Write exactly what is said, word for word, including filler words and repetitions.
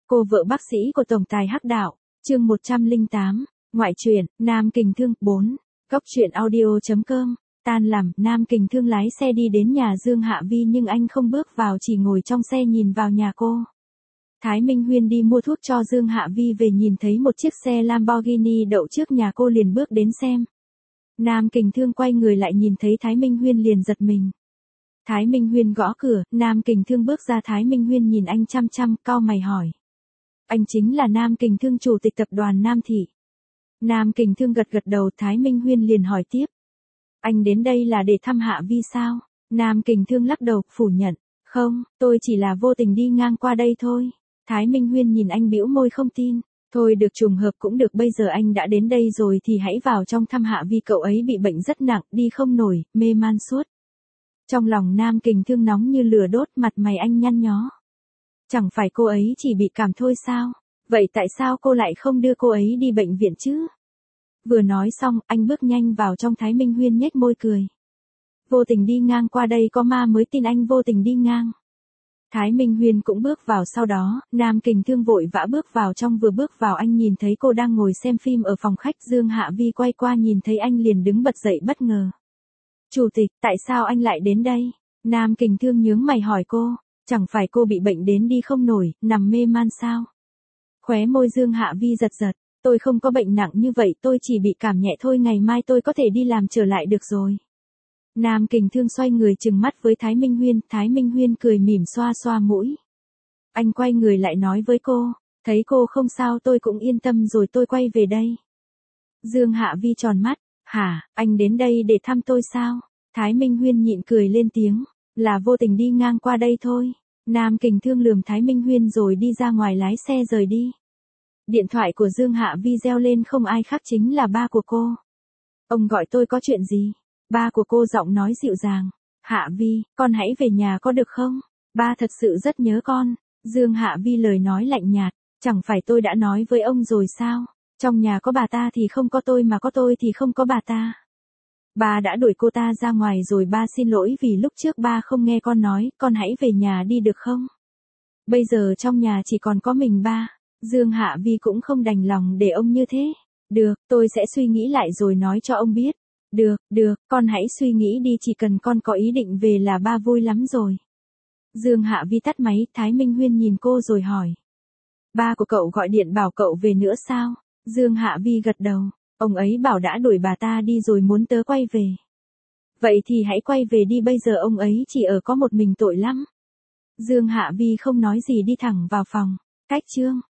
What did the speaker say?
Cô vợ bác sĩ của tổng tài Hắc Đạo, chương một trăm lẻ tám, ngoại truyện, Nam Kình Thương, bốn, góc truyện audio chấm com, tan làm, Nam Kình Thương lái xe đi đến nhà Dương Hạ Vi nhưng anh không bước vào chỉ ngồi trong xe nhìn vào nhà cô. Thái Minh Huyên đi mua thuốc cho Dương Hạ Vi về nhìn thấy một chiếc xe Lamborghini đậu trước nhà cô liền bước đến xem. Nam Kình Thương quay người lại nhìn thấy Thái Minh Huyên liền giật mình. Thái Minh Huyên gõ cửa, Nam Kình Thương bước ra. Thái Minh Huyên nhìn anh chăm chăm, cau mày hỏi. Anh chính là Nam Kình Thương, chủ tịch tập đoàn Nam Thị. Nam Kình Thương gật gật đầu. Thái Minh Huyên liền hỏi tiếp. Anh đến đây là để thăm Hạ Vi sao? Nam Kình Thương lắc đầu, phủ nhận. Không, tôi chỉ là vô tình đi ngang qua đây thôi. Thái Minh Huyên nhìn anh bĩu môi không tin. Thôi được, trùng hợp cũng được, bây giờ anh đã đến đây rồi thì hãy vào trong thăm Hạ Vi, cậu ấy bị bệnh rất nặng, đi không nổi, mê man suốt. Trong lòng Nam Kình Thương nóng như lửa đốt, mặt mày anh nhăn nhó. Chẳng phải cô ấy chỉ bị cảm thôi sao? Vậy tại sao cô lại không đưa cô ấy đi bệnh viện chứ? Vừa nói xong, anh bước nhanh vào trong. Thái Minh Huyên nhếch môi cười. Vô tình đi ngang qua đây có ma mới tin anh vô tình đi ngang. Thái Minh Huyên cũng bước vào sau đó, Nam Kình Thương vội vã bước vào trong. Vừa bước vào anh nhìn thấy cô đang ngồi xem phim ở phòng khách. Dương Hạ Vi quay qua nhìn thấy anh liền đứng bật dậy bất ngờ. Chủ tịch, tại sao anh lại đến đây? Nam Kình Thương nhướng mày hỏi cô, chẳng phải cô bị bệnh đến đi không nổi, nằm mê man sao? Khóe môi Dương Hạ Vi giật giật, tôi không có bệnh nặng như vậy, tôi chỉ bị cảm nhẹ thôi, ngày mai tôi có thể đi làm trở lại được rồi. Nam Kình Thương xoay người trừng mắt với Thái Minh Huyên, Thái Minh Huyên cười mỉm xoa xoa mũi. Anh quay người lại nói với cô, thấy cô không sao tôi cũng yên tâm rồi, tôi quay về đây. Dương Hạ Vi tròn mắt, hả, anh đến đây để thăm tôi sao? Thái Minh Huyên nhịn cười lên tiếng, là vô tình đi ngang qua đây thôi. Nam Kình Thương lườm Thái Minh Huyên rồi đi ra ngoài lái xe rời đi. Điện thoại của Dương Hạ Vi reo lên, không ai khác chính là ba của cô. Ông gọi tôi có chuyện gì? Ba của cô giọng nói dịu dàng. Hạ Vi, con hãy về nhà có được không? Ba thật sự rất nhớ con. Dương Hạ Vi lời nói lạnh nhạt, chẳng phải tôi đã nói với ông rồi sao? Trong nhà có bà ta thì không có tôi, mà có tôi thì không có bà ta. Ba đã đuổi cô ta ra ngoài rồi, ba xin lỗi vì lúc trước ba không nghe con nói, con hãy về nhà đi được không? Bây giờ trong nhà chỉ còn có mình ba. Dương Hạ Vi cũng không đành lòng để ông như thế. Được, tôi sẽ suy nghĩ lại rồi nói cho ông biết. Được, được, con hãy suy nghĩ đi, chỉ cần con có ý định về là ba vui lắm rồi. Dương Hạ Vi tắt máy. Thái Minh Huyên nhìn cô rồi hỏi. Ba của cậu gọi điện bảo cậu về nữa sao? Dương Hạ Vi gật đầu. Ông ấy bảo đã đuổi bà ta đi rồi, muốn tớ quay về. Vậy thì hãy quay về đi, bây giờ ông ấy chỉ ở có một mình tội lắm. Dương Hạ Vi không nói gì đi thẳng vào phòng. Cách chương